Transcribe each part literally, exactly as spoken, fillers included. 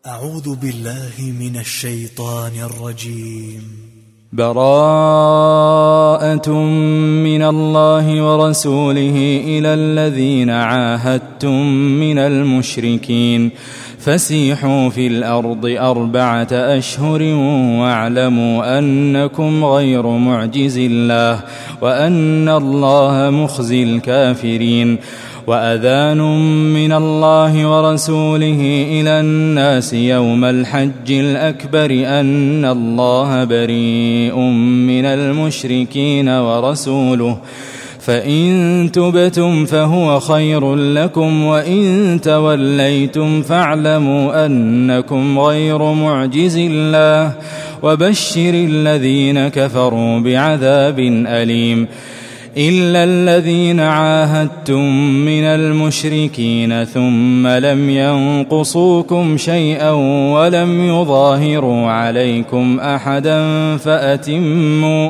أعوذ بالله من الشيطان الرجيم. براءة من الله ورسوله إلى الذين عاهدتم من المشركين فسيحوا في الأرض أربعة أشهر واعلموا أنكم غير معجز الله وأن الله مخزي الكافرين. وأذان من الله ورسوله إلى الناس يوم الحج الأكبر أن الله بريء من المشركين ورسوله فإن تبتم فهو خير لكم وإن توليتم فاعلموا أنكم غير معجز الله وبشر الذين كفروا بعذاب أليم. إلا الذين عاهدتم من المشركين ثم لم ينقصوكم شيئا ولم يظاهروا عليكم أحدا فأتموا,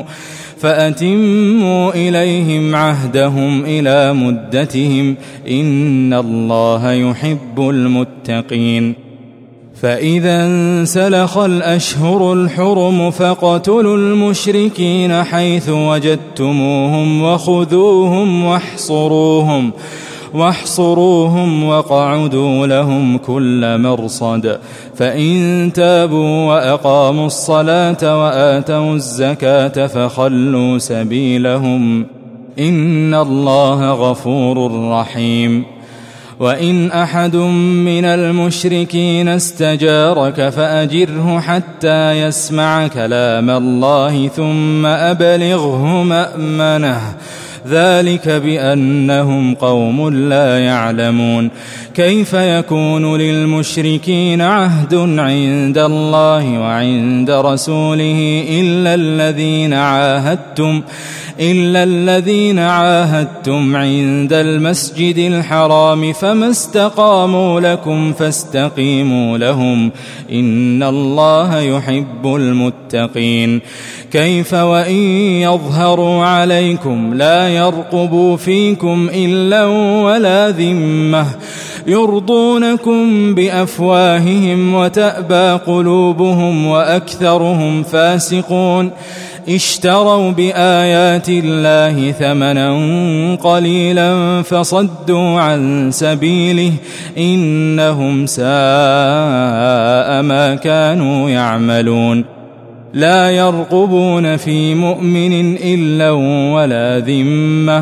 فأتموا إليهم عهدهم إلى مدتهم إن الله يحب المتقين. فإذا انسلخ الأشهر الحرم فاقتلوا المشركين حيث وجدتموهم وخذوهم واحصروهم, واحصروهم وقعدوا لهم كل مرصد. فإن تابوا وأقاموا الصلاة وآتوا الزكاة فخلوا سبيلهم إن الله غفور رحيم. وإن أحد من المشركين استجارك فأجره حتى يسمع كلام الله ثم أبلغه مأمنه ذلك بأنهم قوم لا يعلمون. كيف يكون للمشركين عهد عند الله وعند رسوله إلا الذين عاهدتم إلا الذين عاهدتم عند المسجد الحرام فما استقاموا لكم فاستقيموا لهم إن الله يحب المتقين. كيف وإن يظهروا عليكم لا يرقبوا فيكم إلا ولا ذمة يرضونكم بأفواههم وتأبى قلوبهم وأكثرهم فاسقون. اشتروا بآيات الله ثمنا قليلا فصدوا عن سبيله إنهم ساء ما كانوا يعملون. لا يرقبون في مؤمن إلا ولا ذمة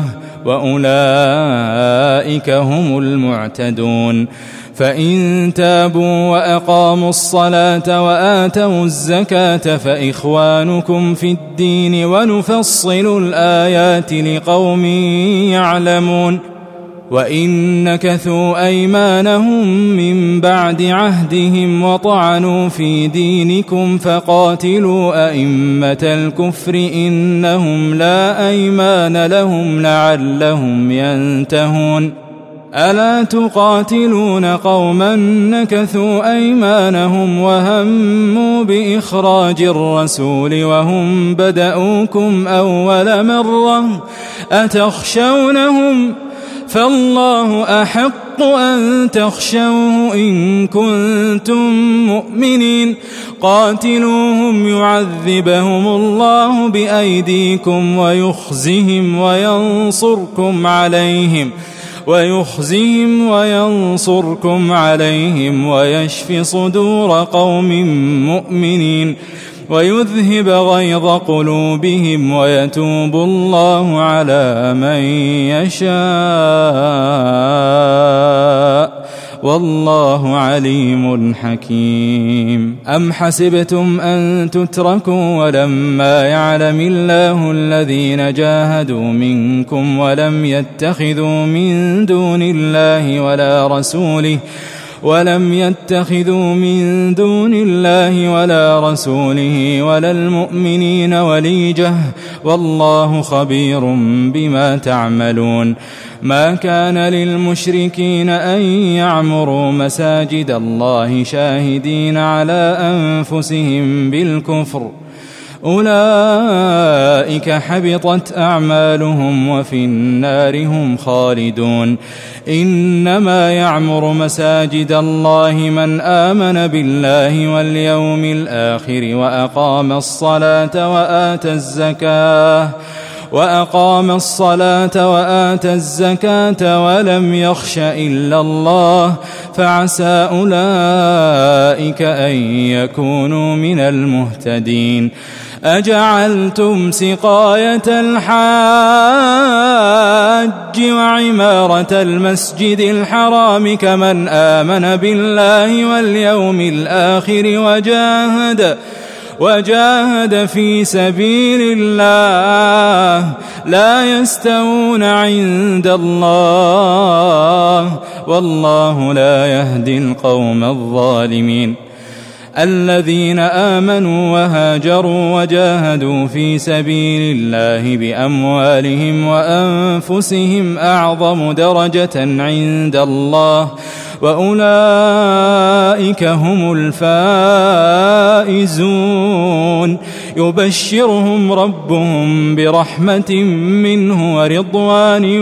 وأولئك هم المعتدون. فإن تابوا وأقاموا الصلاة وآتوا الزكاة فإخوانكم في الدين ونفصل الآيات لقوم يعلمون. وإن نكثوا أيمانهم من بعد عهدهم وطعنوا في دينكم فقاتلوا أئمة الكفر إنهم لا أيمان لهم لعلهم ينتهون. ألا تقاتلون قوما نكثوا أيمانهم وهموا بإخراج الرسول وهم بدأوكم أول مرة أتخشونهم فالله أحق أن تخشوه إن كنتم مؤمنين. قاتلوهم يعذبهم الله بأيديكم ويخزهم وينصركم عليهم ويخزهم وينصركم عليهم ويشف صدور قوم مؤمنين ويذهب غيظ قلوبهم ويتوب الله على من يشاء والله عليم حكيم. أم حسبتم أن تتركوا ولما يعلم الله الذين جاهدوا منكم ولم يتخذوا من دون الله ولا رسوله ولم يتخذوا من دون الله ولا رسوله ولا المؤمنين وليجة والله خبير بما تعملون. ما كان للمشركين أن يعمروا مساجد الله شاهدين على أنفسهم بالكفر أولئك حبطت أعمالهم وفي النار هم خالدون. إنما يعمر مساجد الله من آمن بالله واليوم الآخر وأقام الصلاة وآتى الزكاة وأقام الصلاة وآتى الزكاة ولم يخش إلا الله فعسى أولئك أن يكونوا من المهتدين. أجعلتم سقاية الحاج وعمارة المسجد الحرام كمن آمن بالله واليوم الآخر وجاهد وجاهد في سبيل الله لا يستوون عند الله والله لا يهدي القوم الظالمين. الذين آمنوا وهاجروا وجاهدوا في سبيل الله بأموالهم وأنفسهم أعظم درجة عند الله وأولئك هم الفائزون. يبشرهم ربهم برحمة منه ورضوان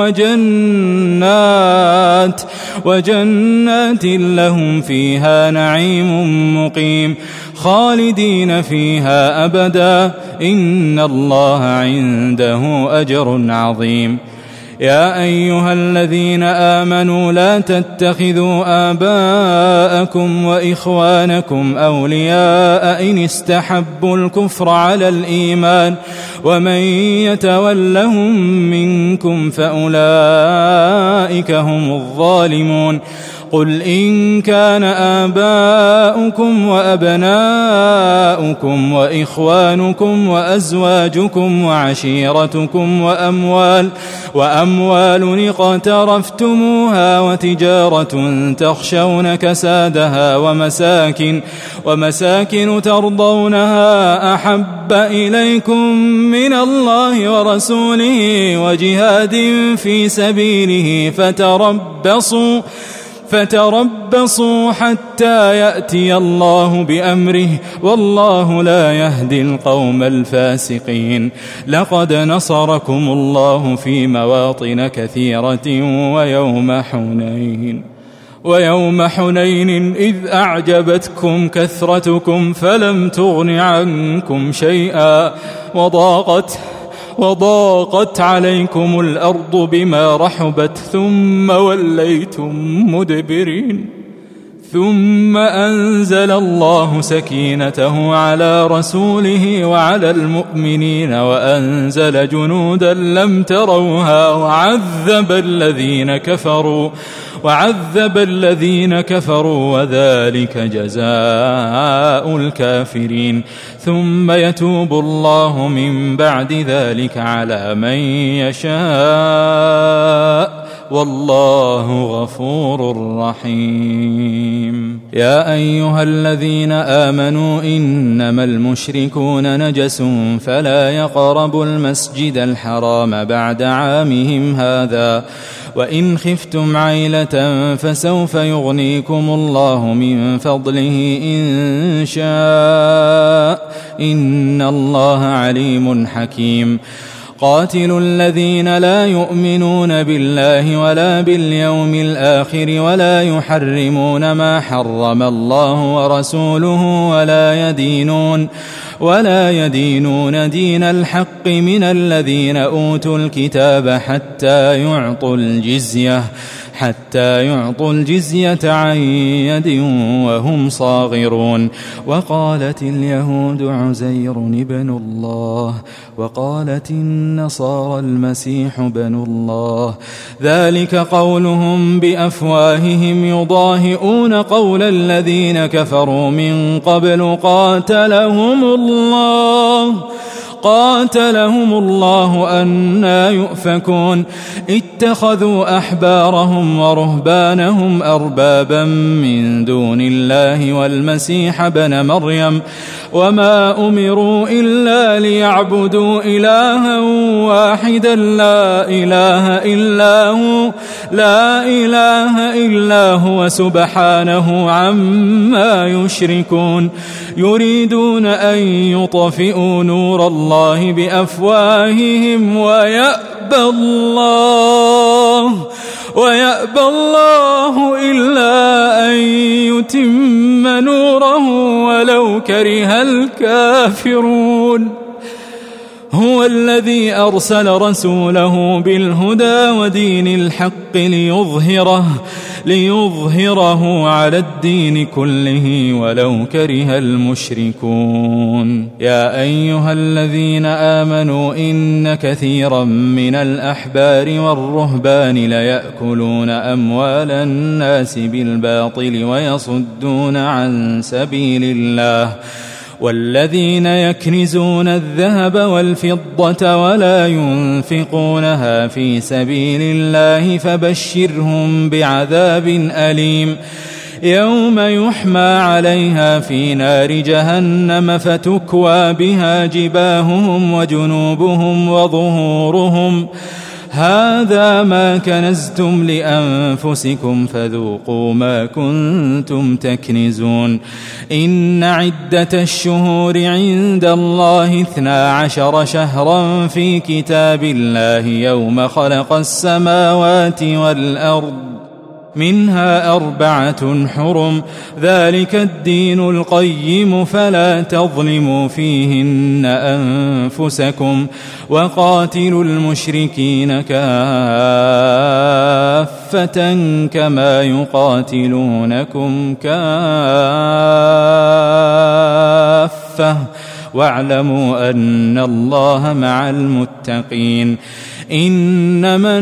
وجنات وجنات لهم فيها نعيم مقيم خالدين فيها أبدا إن الله عنده أجر عظيم. يا أيها الذين آمنوا لا تتخذوا آباءكم وإخوانكم أولياء إن استحبوا الكفر على الإيمان ومن يتولهم منكم فأولئك هم الظالمون. قل إن كان آباؤكم وأبناؤكم وإخوانكم وأزواجكم وعشيرتكم وأموال وأموال اقترفتموها وتجارة تخشون كسادها ومساكن ومساكن ترضونها أحب إليكم من الله ورسوله وجهاد في سبيله فتربصوا فتربصوا حتى يأتي الله بأمره والله لا يهدي القوم الفاسقين. لقد نصركم الله في مواطن كثيرة ويوم حنين ويوم حنين إذ أعجبتكم كثرتكم فلم تغن عنكم شيئا وضاقت وضاقت عليكم الأرض بما رحبت ثم وليتم مدبرين. ثم أنزل الله سكينته على رسوله وعلى المؤمنين وأنزل جنودا لم تروها وعذب الذين كفروا وعذب الذين كفروا وذلك جزاء الكافرين. ثم يتوب الله من بعد ذلك على من يشاء والله غفور رحيم. يا أيها الذين آمنوا إنما المشركون نجس فلا يقربوا المسجد الحرام بعد عامهم هذا وإن خفتم عيلة فسوف يغنيكم الله من فضله إن شاء إن الله عليم حكيم. قاتلوا الذين لا يؤمنون بالله ولا باليوم الآخر ولا يحرمون ما حرم الله ورسوله ولا يدينون ولا يدينون دين الحق من الذين أوتوا الكتاب حتى يعطوا الجزية حتى يعطوا الجزية عن يد وهم صاغرون. وقالت اليهود عزير ابن الله وقالت النصارى المسيح ابن الله ذلك قولهم بأفواههم يضاهئون قول الذين كفروا من قبل قاتلهم الله قاتلهم الله أنى يؤفكون اتخذوا أحبارهم ورهبانهم أربابا من دون الله والمسيح ابن مريم وما أمروا إلا ليعبدوا إلها واحدا لا إله إلا هو لا إله إلا هو سبحانه عما يشركون يريدون أن يطفئوا نور الله بأفواههم ويأبى الله ويأبى الله إلا أن يتم نوره ولو كره الكافرون هو الذي أرسل رسوله بالهدى ودين الحق ليظهره ليظهره على الدين كله ولو كره المشركون يا أيها الذين آمنوا إن كثيرا من الأحبار والرهبان ليأكلون أموال الناس بالباطل ويصدون عن سبيل الله والذين يكنزون الذهب والفضة ولا ينفقونها في سبيل الله فبشرهم بعذاب أليم يوم يحمى عليها في نار جهنم فتكوى بها جباههم وجنوبهم وظهورهم هذا ما كنزتم لأنفسكم فذوقوا ما كنتم تكنزون إن عدة الشهور عند الله اثنا عشر شهرا في كتاب الله يوم خلق السماوات والأرض منها أربعة حرم ذلك الدين القيم فلا تظلموا فيهن أنفسكم وقاتلوا المشركين كافة كما يقاتلونكم كافة واعلموا أن الله مع المتقين إنما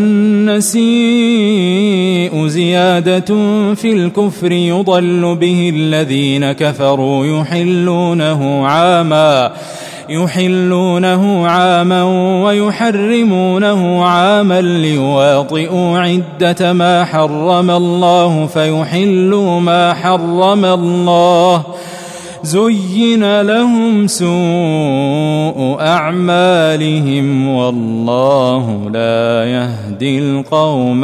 النسيء زيادة في الكفر يضل به الذين كفروا يحلونه عاما يحلونه عاما ويحرمونه عاما ليواطئوا عدة ما حرم الله فيحلوا ما حرم الله زين لهم سوء أعمالهم والله لا يهدي القوم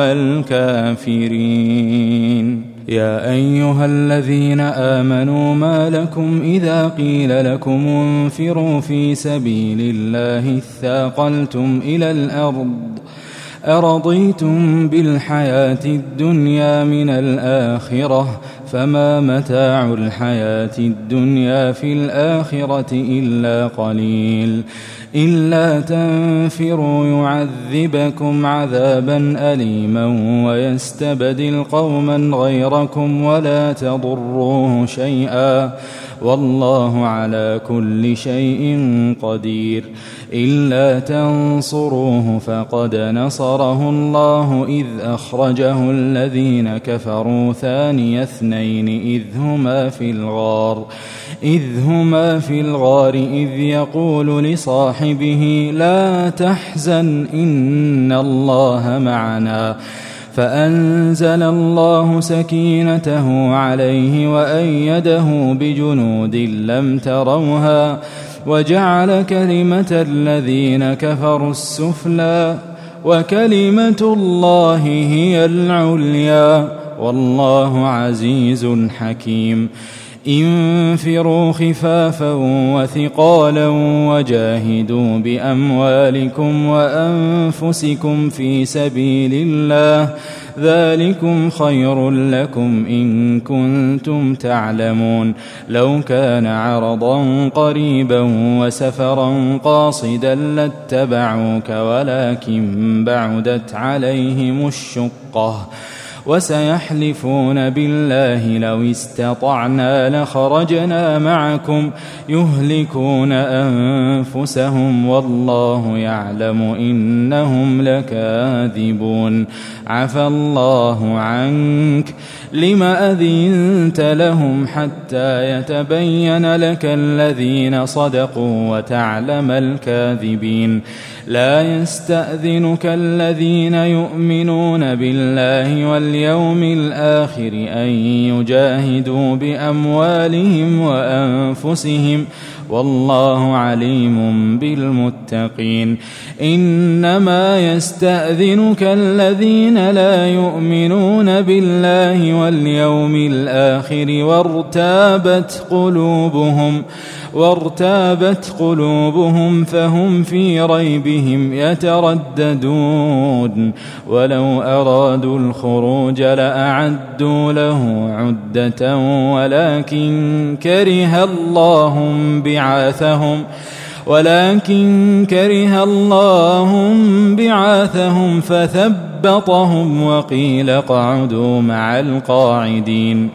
الكافرين يا أيها الذين آمنوا ما لكم إذا قيل لكم انفروا في سبيل الله اثاقلتم إلى الأرض أرضيتم بالحياة الدنيا من الآخرة فما متاع الحياة الدنيا في الآخرة إلا قليل إلا تنفروا يعذبكم عذابا أليما ويستبدل قوما غيركم ولا تضروه شيئا والله على كل شيء قدير إلا تنصروه فقد نصره الله إذ أخرجه الذين كفروا ثاني اثنين إذ هما في الغار إذ هما في الغار إذ يقول لصاحبه لا تحزن إن الله معنا فأنزل الله سكينته عليه وأيده بجنود لم تروها وجعل كلمة الذين كفروا السفلى وكلمة الله هي العليا والله عزيز حكيم انفروا خفافا وثقالا وجاهدوا بأموالكم وأنفسكم في سبيل الله ذلكم خير لكم إن كنتم تعلمون لو كان عرضا قريبا وسفرا قاصدا لاتبعوك ولكن بعدت عليهم الشقة وسيحلفون بالله لو استطعنا لخرجنا معكم يهلكون أنفسهم والله يعلم إنهم لكاذبون عفى الله عنك لم أذنت لهم حتى يتبين لك الذين صدقوا وتعلم الكاذبين لا يستأذنك الذين يؤمنون بالله واليوم الآخر أن يجاهدوا بأموالهم وأنفسهم والله عليم بالمتقين إنما يستأذنك الذين لا يؤمنون بالله واليوم الآخر وارتابت قلوبهم وارتابت قلوبهم فهم في ريبهم يترددون ولو أرادوا الخروج لأعدوا له عدة ولكن كره الله بعاثهم ولكن كره الله بعاثهم فثبطهم وقيل اقعدوا مع القاعدين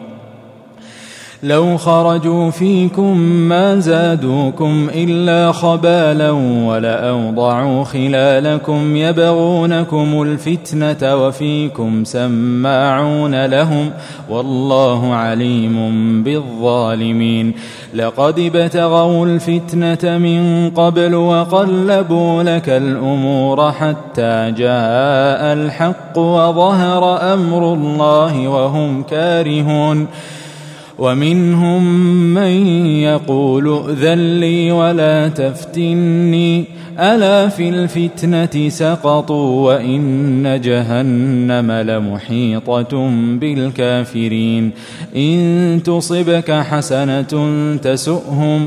لو خرجوا فيكم ما زادوكم إلا خبالا ولأوضعوا خلالكم يبغونكم الفتنة وفيكم سماعون لهم والله عليم بالظالمين لقد ابتغوا الفتنة من قبل وقلبوا لك الأمور حتى جاء الحق وظهر أمر الله وهم كارهون ومنهم من يقول ائذن لي ولا تفتني ألا في الفتنة سقطوا وإن جهنم لمحيطة بالكافرين إن تصبك حسنة تسؤهم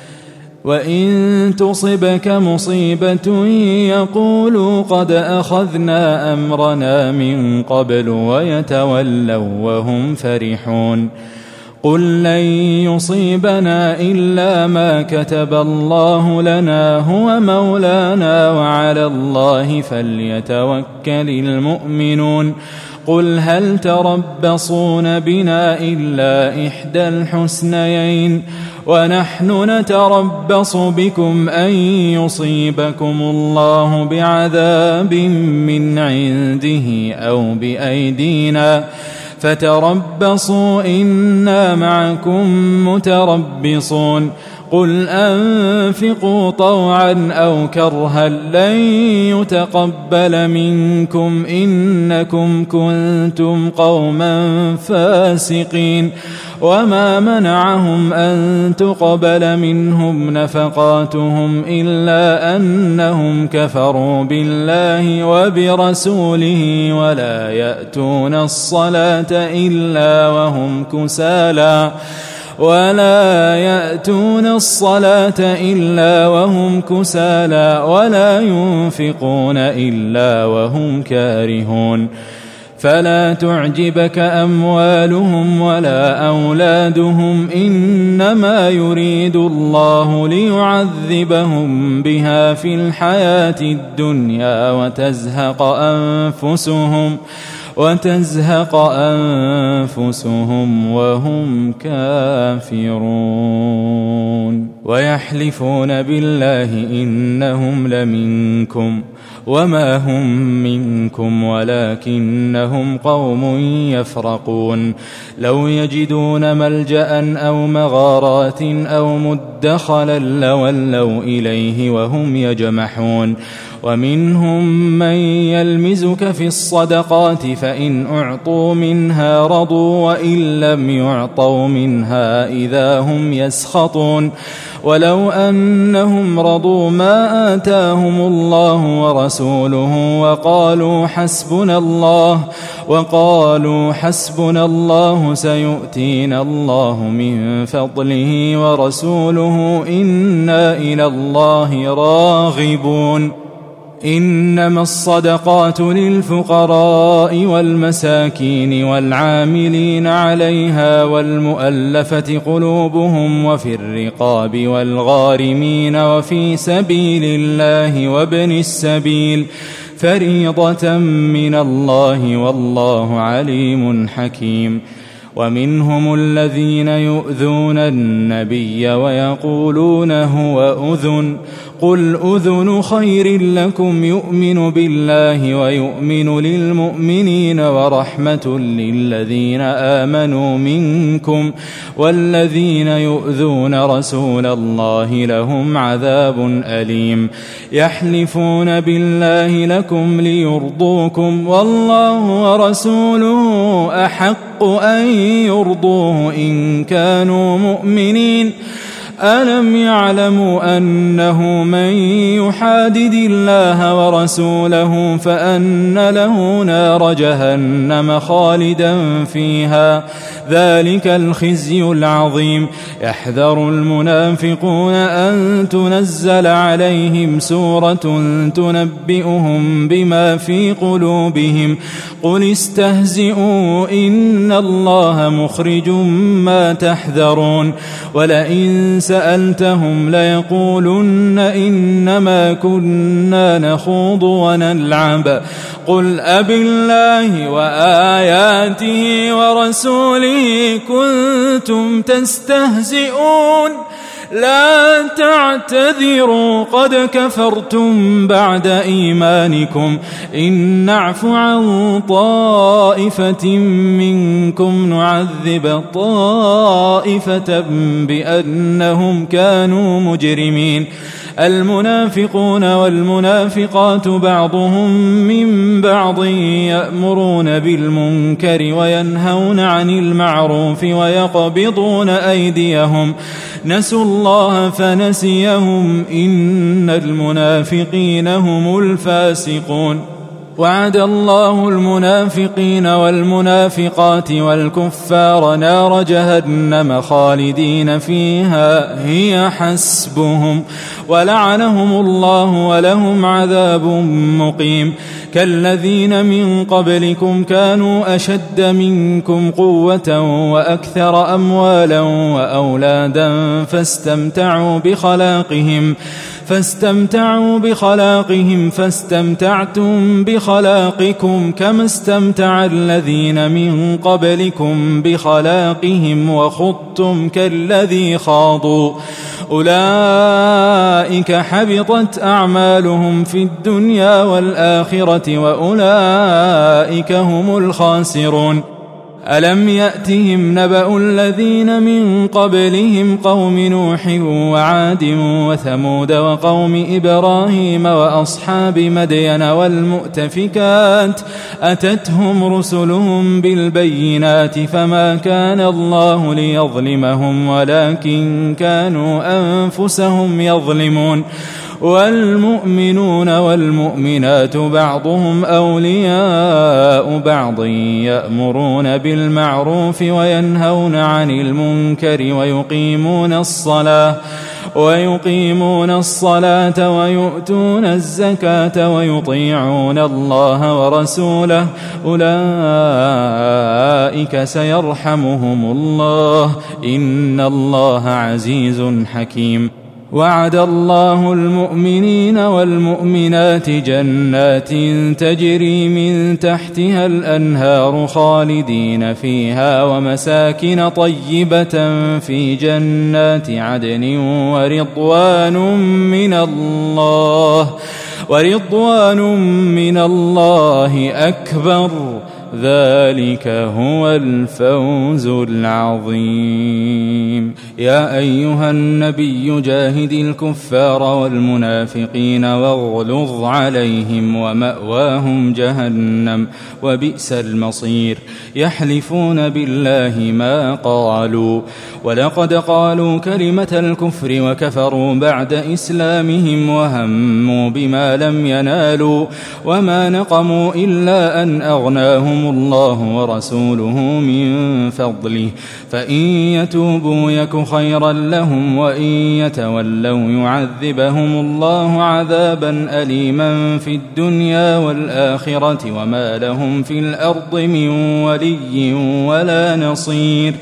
وإن تصبك مصيبة يقولوا قد أخذنا أمرنا من قبل ويتولوا وهم فرحون قل لن يصيبنا إلا ما كتب الله لنا هو مولانا وعلى الله فليتوكل المؤمنون قل هل تربصون بنا إلا إحدى الحسنيين ونحن نتربص بكم أن يصيبكم الله بعذاب من عنده أو بأيدينا فتربصوا إنا معكم متربصون قل أنفقوا طوعا أو كرها لن يتقبل منكم إنكم كنتم قوما فاسقين وما منعهم أن تقبل منهم نفقاتهم إلا أنهم كفروا بالله وبرسوله ولا يأتون الصلاة إلا وهم كسالى ولا يأتون الصلاة إلا وهم كسالى ولا ينفقون إلا وهم كارهون فلا تعجبك أموالهم ولا أولادهم إنما يريد الله ليعذبهم بها في الحياة الدنيا وتزهق أنفسهم وتزهق أنفسهم وهم كافرون ويحلفون بالله إنهم لمنكم وما هم منكم ولكنهم قوم يفرقون لو يجدون ملجأ أو مغارات أو مدخلا لولوا إليه وهم يجمحون ومنهم من يلمزك في الصدقات فإن أعطوا منها رضوا وإن لم يعطوا منها إذا هم يسخطون ولو أنهم رضوا ما آتاهم الله ورسوله وقالوا حسبنا الله وقالوا حسبنا الله سيؤتينا الله من فضله ورسوله إنا إلى الله راغبون إنما الصدقات للفقراء والمساكين والعاملين عليها والمؤلفة قلوبهم وفي الرقاب والغارمين وفي سبيل الله وابن السبيل فريضة من الله والله عليم حكيم. ومنهم الذين يؤذون النبي ويقولون هو أذن قل أذن خير لكم يؤمن بالله ويؤمن للمؤمنين ورحمة للذين آمنوا منكم والذين يؤذون رسول الله لهم عذاب أليم. يحلفون بالله لكم ليرضوكم والله ورسوله أحق أن يرضوه إن كانوا مؤمنين. ألم يعلموا أنه من يحادد الله ورسوله فأن له نار جهنم خالدا فيها ذلك الخزي العظيم. يحذر المنافقون أن تنزل عليهم سورة تنبئهم بما في قلوبهم قل استهزئوا إن الله مخرج ما تحذرون. ولئن سألتهم ليقولن إنما كنا نخوض ونلعب قل أبالله وآياته ورسوله كنتم تستهزئون لا تعتذروا قد كفرتم بعد إيمانكم إن نعف عن طائفة منكم نعذب طائفة بأنهم كانوا مجرمين. المنافقون والمنافقات بعضهم من بعض يأمرون بالمنكر وينهون عن المعروف ويقبضون أيديهم نسوا الله فنسيهم إن المنافقين هم الفاسقون. وعد الله المنافقين والمنافقات والكفار نار جهنم خالدين فيها هي حسبهم ولعنهم الله ولهم عذاب مقيم. كالذين من قبلكم كانوا أشد منكم قوة وأكثر أموالا وأولادا فاستمتعوا بخلاقهم فاستمتعوا بخلاقهم فاستمتعتم بخلاقكم كما استمتع الذين من قبلكم بخلاقهم وخضتم كالذي خاضوا أولئك حبطت أعمالهم في الدنيا والآخرة وأولئك هم الخاسرون. ألم يأتهم نبأ الذين من قبلهم قوم نوح وعاد وثمود وقوم إبراهيم وأصحاب مدين والمؤتفكات أتتهم رسلهم بالبينات فما كان الله ليظلمهم ولكن كانوا أنفسهم يظلمون. والمؤمنون والمؤمنات بعضهم أولياء بعض يأمرون بالمعروف وينهون عن المنكر ويقيمون الصلاة ويقيمون الصلاة ويؤتون الزكاة ويطيعون الله ورسوله أولئك سيرحمهم الله إن الله عزيز حكيم. وعد الله المؤمنين والمؤمنات جنات تجري من تحتها الأنهار خالدين فيها ومساكن طيبة في جنات عدن ورضوان من الله ورضوان من الله أكبر ذلك هو الفوز العظيم. يا أيها النبي جاهد الكفار والمنافقين واغلظ عليهم ومأواهم جهنم وبئس المصير. يحلفون بالله ما قالوا ولقد قالوا كلمة الكفر وكفروا بعد إسلامهم وهموا بما لم ينالوا وما نقموا إلا أن أغناهم لهم الله ورسوله من فضله، فإن يتوبوا يك خيرا لهم، وإن يتولوا يعذبهم الله عذابا أليما في الدنيا والآخرة، وما لهم في الأرض من ولي ولا نصير.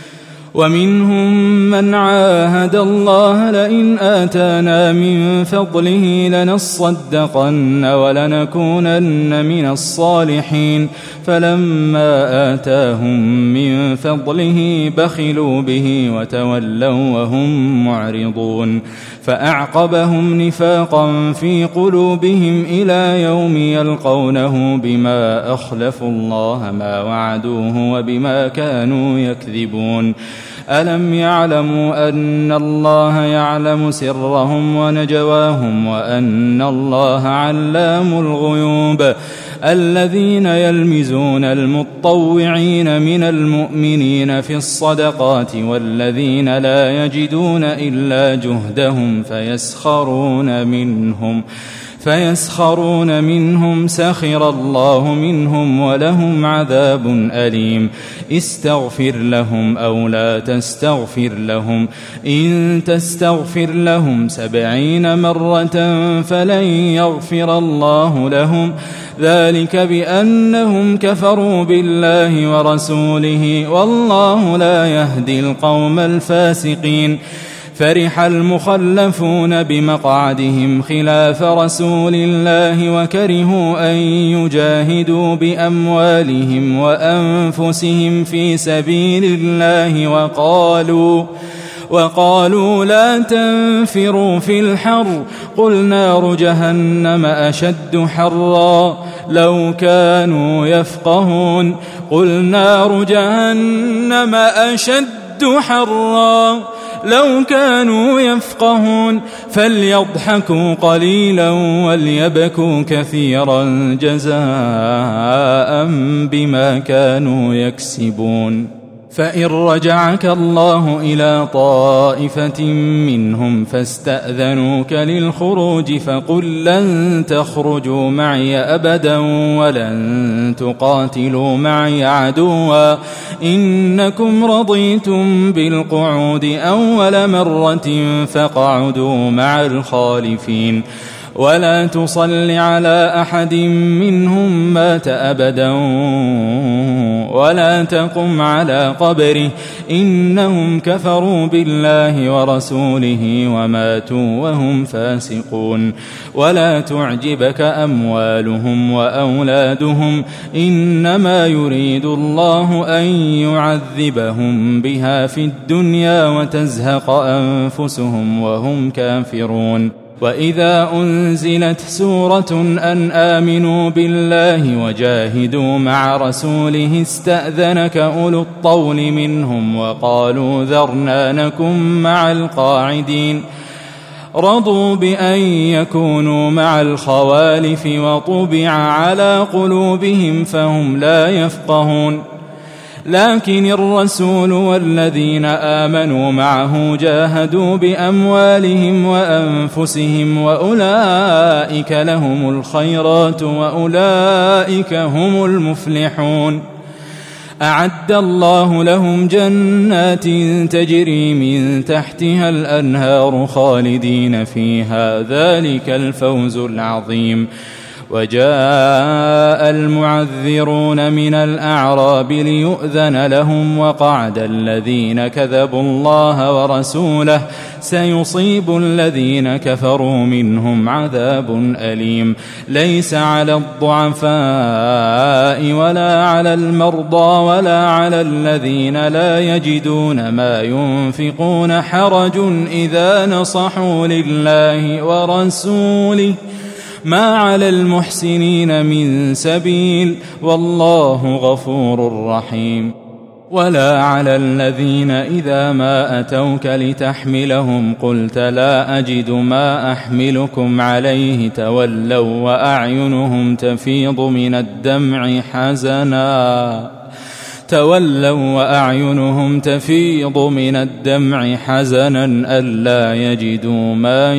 ومنهم من عاهد الله لئن آتانا من فضله لنصدقن ولنكونن من الصالحين، فلما آتاهم من فضله بخلوا به وتولوا وهم معرضون، فأعقبهم نفاقا في قلوبهم إلى يوم يلقونه بما أخلفوا الله ما وعدوه وبما كانوا يكذبون. ألم يعلموا أن الله يعلم سرهم ونجواهم وأن الله علام الغيوب؟ الذين يلمزون المطوعين من المؤمنين في الصدقات والذين لا يجدون إلا جهدهم فيسخرون منهم فيسخرون منهم سخر الله منهم ولهم عذاب أليم. استغفر لهم أو لا تستغفر لهم، إن تستغفر لهم سبعين مرة فلن يغفر الله لهم، ذلك بأنهم كفروا بالله ورسوله والله لا يهدي القوم الفاسقين. فرح المخلفون بمقعدهم خلاف رسول الله وكرهوا أن يجاهدوا بأموالهم وأنفسهم في سبيل الله وقالوا وقالوا لا تنفروا في الحر قل نار جهنم أشد حرا لو كانوا يفقهون قل نار جهنم أشد حرا لو كانوا يفقهون فليضحكوا قليلا وليبكوا كثيرا جزاء بما كانوا يكسبون. فإن رجعك الله إلى طائفة منهم فاستأذنوك للخروج فقل لن تخرجوا معي أبدا ولن تقاتلوا معي عدوا إنكم رضيتم بالقعود أول مرة فاقعدوا مع الخالفين ولا تصل على أحد منهم مات أبدا ولا تقم على قبره إنهم كفروا بالله ورسوله وماتوا وهم فاسقون. ولا تعجبك أموالهم وأولادهم إنما يريد الله أن يعذبهم بها في الدنيا وتزهق أنفسهم وهم كافرون. وإذا أنزلت سورة أن آمنوا بالله وجاهدوا مع رسوله استأذنك أولو الطول منهم وقالوا ذرنا نكن مع القاعدين رضوا بأن يكونوا مع الخوالف وطبع على قلوبهم فهم لا يفقهون. لكن الرسول والذين آمنوا معه جاهدوا بأموالهم وأنفسهم وأولئك لهم الخيرات وأولئك هم المفلحون. أعد الله لهم جنات تجري من تحتها الأنهار خالدين فيها ذلك الفوز العظيم. وجاء المعذرون من الأعراب ليؤذن لهم وقعد الذين كذبوا الله ورسوله سيصيب الذين كفروا منهم عذاب أليم. ليس على الضعفاء ولا على المرضى ولا على الذين لا يجدون ما ينفقون حرج إذا نصحوا لله ورسوله ما على المحسنين من سبيل والله غفور رحيم. ولا على الذين إذا ما أتوك لتحملهم قلت لا أجد ما أحملكم عليه تولوا وأعينهم تفيض من الدمع حزنا تولوا وأعينهم تفيض من الدمع حزنا ألا يجدوا ما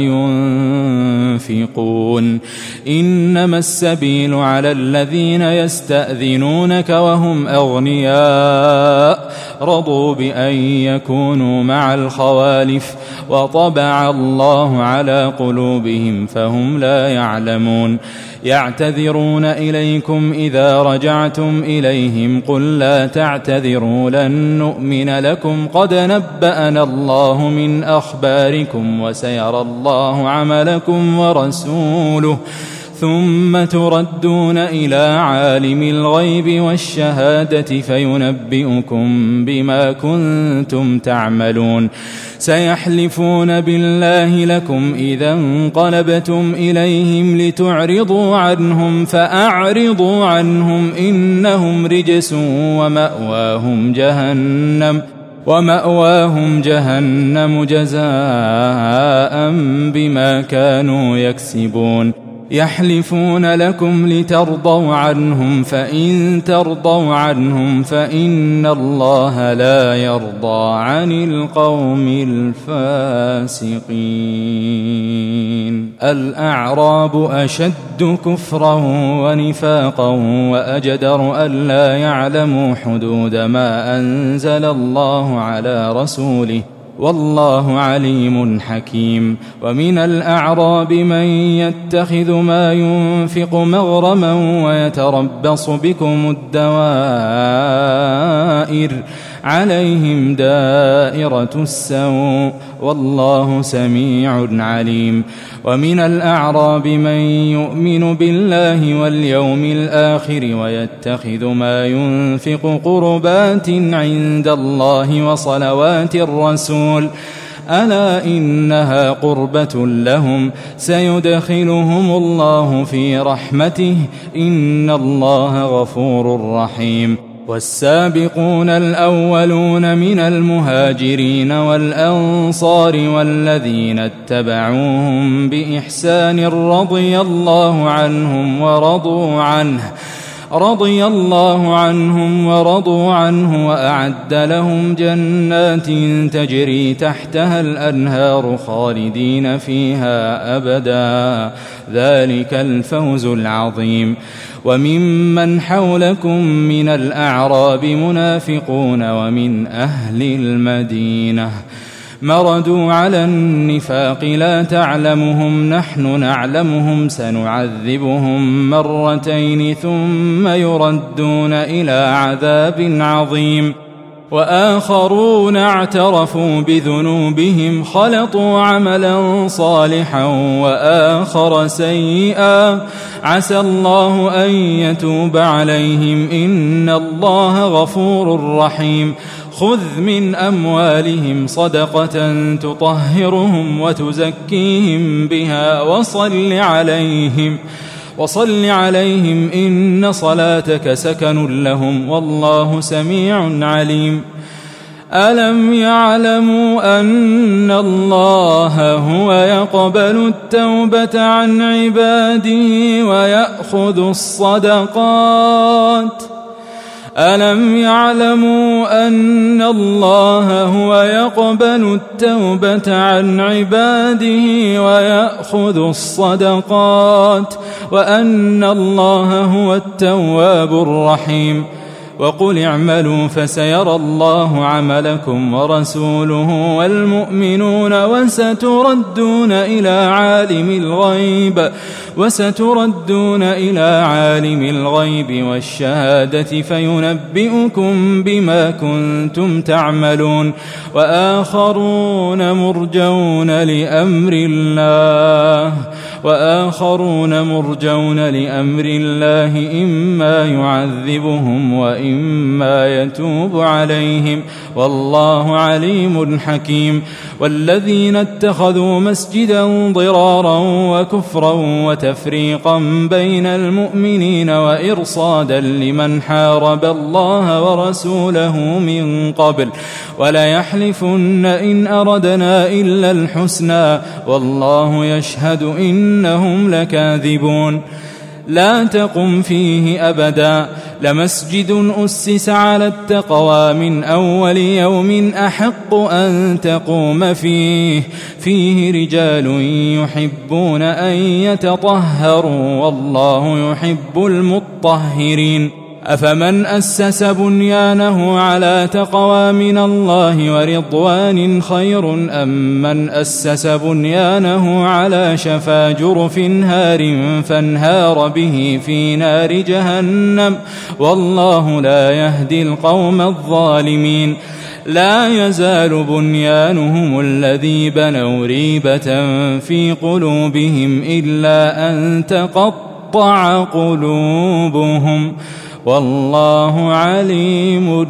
ينفقون إنما السبيل على الذين يستأذنونك وهم أغنياء رضوا بأن يكونوا مع الخوالف وطبع الله على قلوبهم فهم لا يعلمون يعتذرون إليكم إذا رجعتم إليهم قل لا تعتذروا لن نؤمن لكم قد نبأنا الله من أخباركم وسيرى الله عملكم ورسوله ثم تردون إلى عالم الغيب والشهادة فينبئكم بما كنتم تعملون سيحلفون بالله لكم إذا انقلبتم إليهم لتعرضوا عنهم فأعرضوا عنهم إنهم رجس ومأواهم جهنم ومأواهم جهنم جزاء بما كانوا يكسبون يحلفون لكم لترضوا عنهم فإن ترضوا عنهم فإن الله لا يرضى عن القوم الفاسقين الأعراب أشد كفرا ونفاقا وأجدر ألا يعلموا حدود ما أنزل الله على رسوله والله عليم حكيم ومن الأعراب من يتخذ ما ينفق مغرما ويتربص بكم الدوائر عليهم دائرة السوء والله سميع عليم ومن الأعراب من يؤمن بالله واليوم الآخر ويتخذ ما ينفق قربات عند الله وصلوات الرسول ألا إنها قربة لهم سيدخلهم الله في رحمته إن الله غفور رحيم والسابقون الأولون من المهاجرين والأنصار والذين اتبعوهم بإحسان رضي الله عنهم ورضوا عنه رضي الله عنهم ورضوا عنه وأعد لهم جنات تجري تحتها الأنهار خالدين فيها أبدا ذلك الفوز العظيم وممن حولكم من الأعراب منافقون ومن أهل المدينة مردوا على النفاق لا تعلمهم نحن نعلمهم سنعذبهم مرتين ثم يردون إلى عذاب عظيم وآخرون اعترفوا بذنوبهم خلطوا عملا صالحا وآخر سيئا عسى الله أن يتوب عليهم إن الله غفور رحيم خذ من أموالهم صدقة تطهرهم وتزكيهم بها وصل عليهم وصل عليهم إن صلاتك سكن لهم والله سميع عليم ألم يعلموا أن الله هو يقبل التوبة عن عباده ويأخذ الصدقات ألم يعلموا أن الله هو يقبل التوبة عن عباده ويأخذ الصدقات وأن الله هو التواب الرحيم وقل اعملوا فسيرى الله عملكم ورسوله والمؤمنون وستردون إلى عالم الغيب وستردون إلى عالم الغيب والشهادة فينبئكم بما كنتم تعملون وآخرون مرجون لأمر الله وآخرون مرجون لأمر الله إما يعذبهم وإما يتوب عليهم والله عليم حكيم والذين اتخذوا مسجدا ضرارا وكفرا وتفريقا بين المؤمنين وإرصادا لمن حارب الله ورسوله من قبل وليحلفن إن أردنا إلا الحسنى والله يشهد إنهم لكاذبون لا تقم فيه أبدا لمسجد أسس على التقوى من أول يوم أحق أن تقوم فيه فيه رجال يحبون أن يتطهروا والله يحب المطهرين أفمن أسس بنيانه على تقوى من الله ورضوان خير أم من أسس بنيانه على شفا جرف هار فانهار به في نار جهنم والله لا يهدي القوم الظالمين لا يزال بنيانهم الذي بنوا ريبة في قلوبهم إلا أن تقطع قلوبهم والله عليم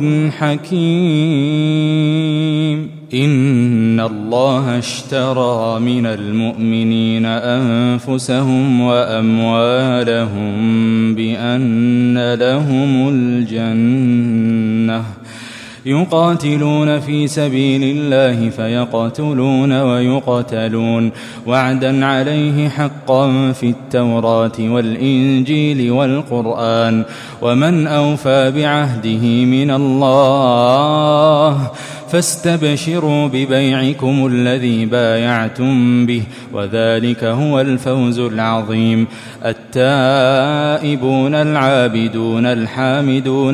حكيم إن الله اشترى من المؤمنين أنفسهم وأموالهم بأن لهم الجنة يقاتلون في سبيل الله فيقتلون ويقتلون وعدا عليه حقا في التوراة والإنجيل والقرآن ومن أوفى بعهده من الله فاستبشروا ببيعكم الذي بايعتم به وذلك هو الفوز العظيم التائبون العابدون الحامدون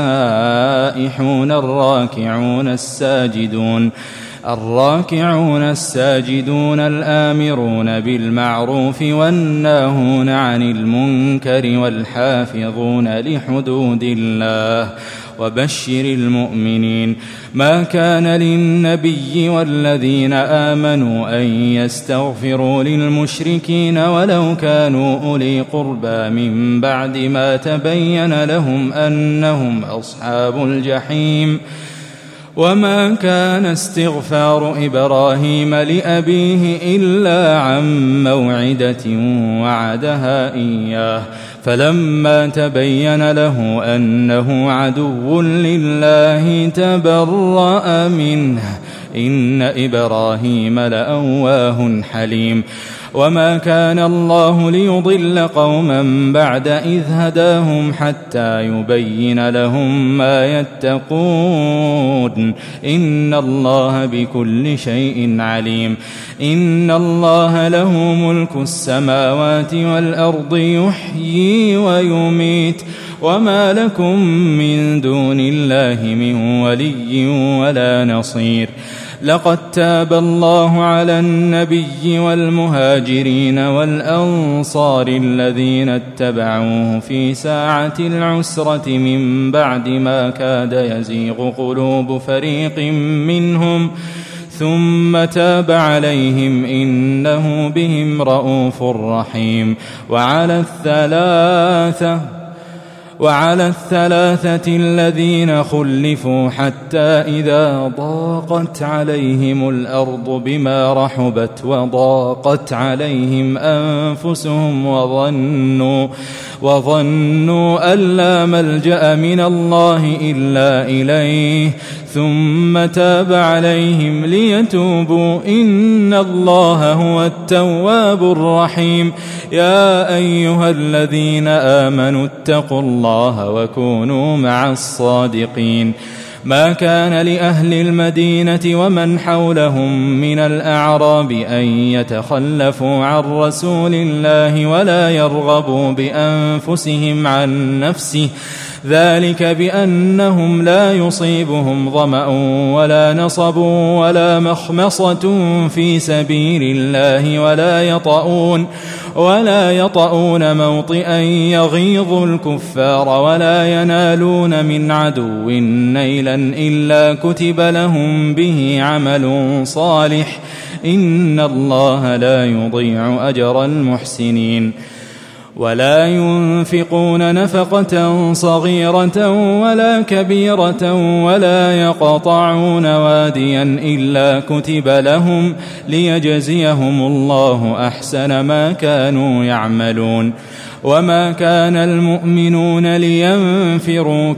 السائحون الراكعون الساجدون الراكعون الساجدون الآمرون بالمعروف والناهون عن المنكر والحافظون لحدود الله وبشر المؤمنين ما كان للنبي والذين آمنوا أن يستغفروا للمشركين ولو كانوا أولي قربى من بعد ما تبين لهم أنهم أصحاب الجحيم وما كان استغفار إبراهيم لأبيه إلا عن موعدة وعدها إياه فلما تبين له أنه عدو لله تبرأ منه إن إبراهيم لأواه حليم وما كان الله ليضل قوما بعد إذ هداهم حتى يبين لهم ما يتقون إن الله بكل شيء عليم إن الله له ملك السماوات والأرض يحيي ويميت وما لكم من دون الله من ولي ولا نصير لقد تاب الله على النبي والمهاجرين والأنصار الذين اتبعوه في ساعة العسرة من بعد ما كاد يزيغ قلوب فريق منهم ثم تاب عليهم إنه بهم رءوف رحيم وعلى الثلاثة وعلى الثلاثة الذين خلفوا حتى إذا ضاقت عليهم الأرض بما رحبت وضاقت عليهم أنفسهم وظنوا وظنوا أن لا ملجأ من الله إلا إليه ثم تاب عليهم ليتوبوا إن الله هو التواب الرحيم يا أيها الذين آمنوا اتقوا الله وكونوا مع الصادقين ما كان لأهل المدينة ومن حولهم من الأعراب أن يتخلفوا عن رسول الله ولا يرغبوا بأنفسهم عن نفسه ذلك بأنهم لا يصيبهم ظمأ ولا نصب ولا مخمصة في سبيل الله ولا يطؤون ولا يطؤون موطئا يغيظ الكفار ولا ينالون من عدو نيلا إلا كتب لهم به عمل صالح إن الله لا يضيع أجر المحسنين ولا ينفقون نفقة صغيرة ولا كبيرة ولا يقطعون واديا إلا كتب لهم ليجزيهم الله أحسن ما كانوا يعملون وما كان المؤمنون لينفروا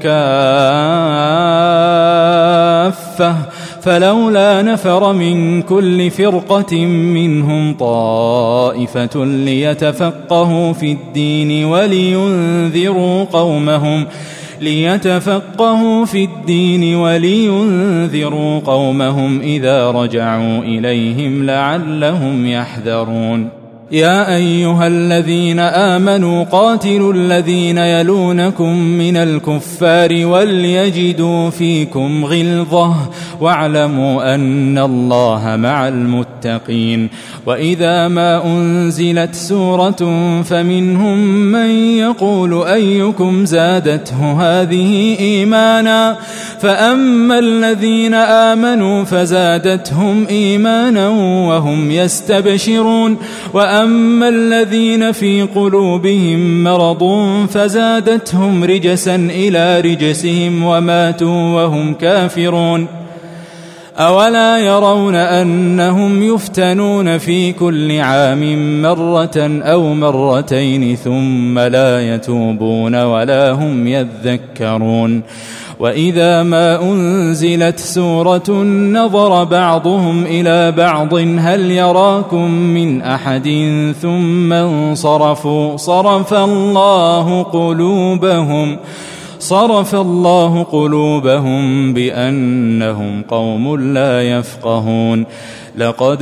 كافة فلولا نفر من كل فرقة منهم طائفة ليتفقهوا في الدين ولينذروا قومهم ليتفقهوا في الدين ولينذروا قومهم إذا رجعوا إليهم لعلهم يحذرون يا أيها الذين آمنوا قاتلوا الذين يلونكم من الكفار وليجدوا فيكم غلظة واعلموا أن الله مع المتقين وإذا ما أنزلت سورة فمنهم من يقول أيكم زادته هذه إيمانا فأما الذين آمنوا فزادتهم إيمانا وهم يستبشرون وأما الذين في قلوبهم مرض فزادتهم رجسا إلى رجسهم وماتوا وهم كافرون أولا يرون أنهم يفتنون في كل عام مرة أو مرتين ثم لا يتوبون ولا هم يذكرون وإذا ما أنزلت سورة نظر بعضهم إلى بعض هل يراكم من أحد ثم انصرفوا صرف الله قلوبهم صرف الله قلوبهم بأنهم قوم لا يفقهون لقد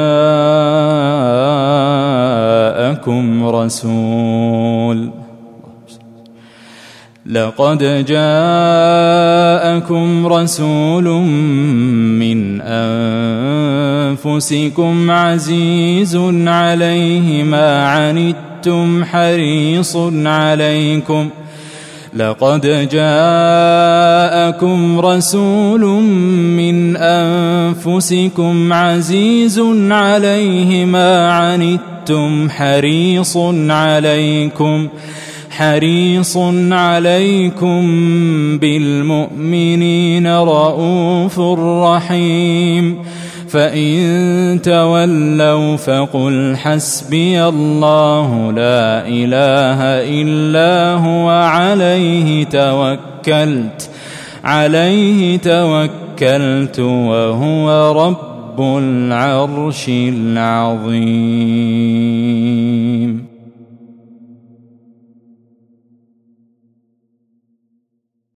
جاءكم رسول لقد جاءكم رسول من أنفسكم عزيز عليه ما عنتم حريص عليكم لقد جاءكم رسول من أنفسكم عزيز عليه ما عنتم حريص عليكم حريص عليكم بالمؤمنين رؤوف رحيم فإن تولوا فقل حسبي الله لا إله إلا هو عليه توكلت عليه توكلت وهو رب العرش العظيم.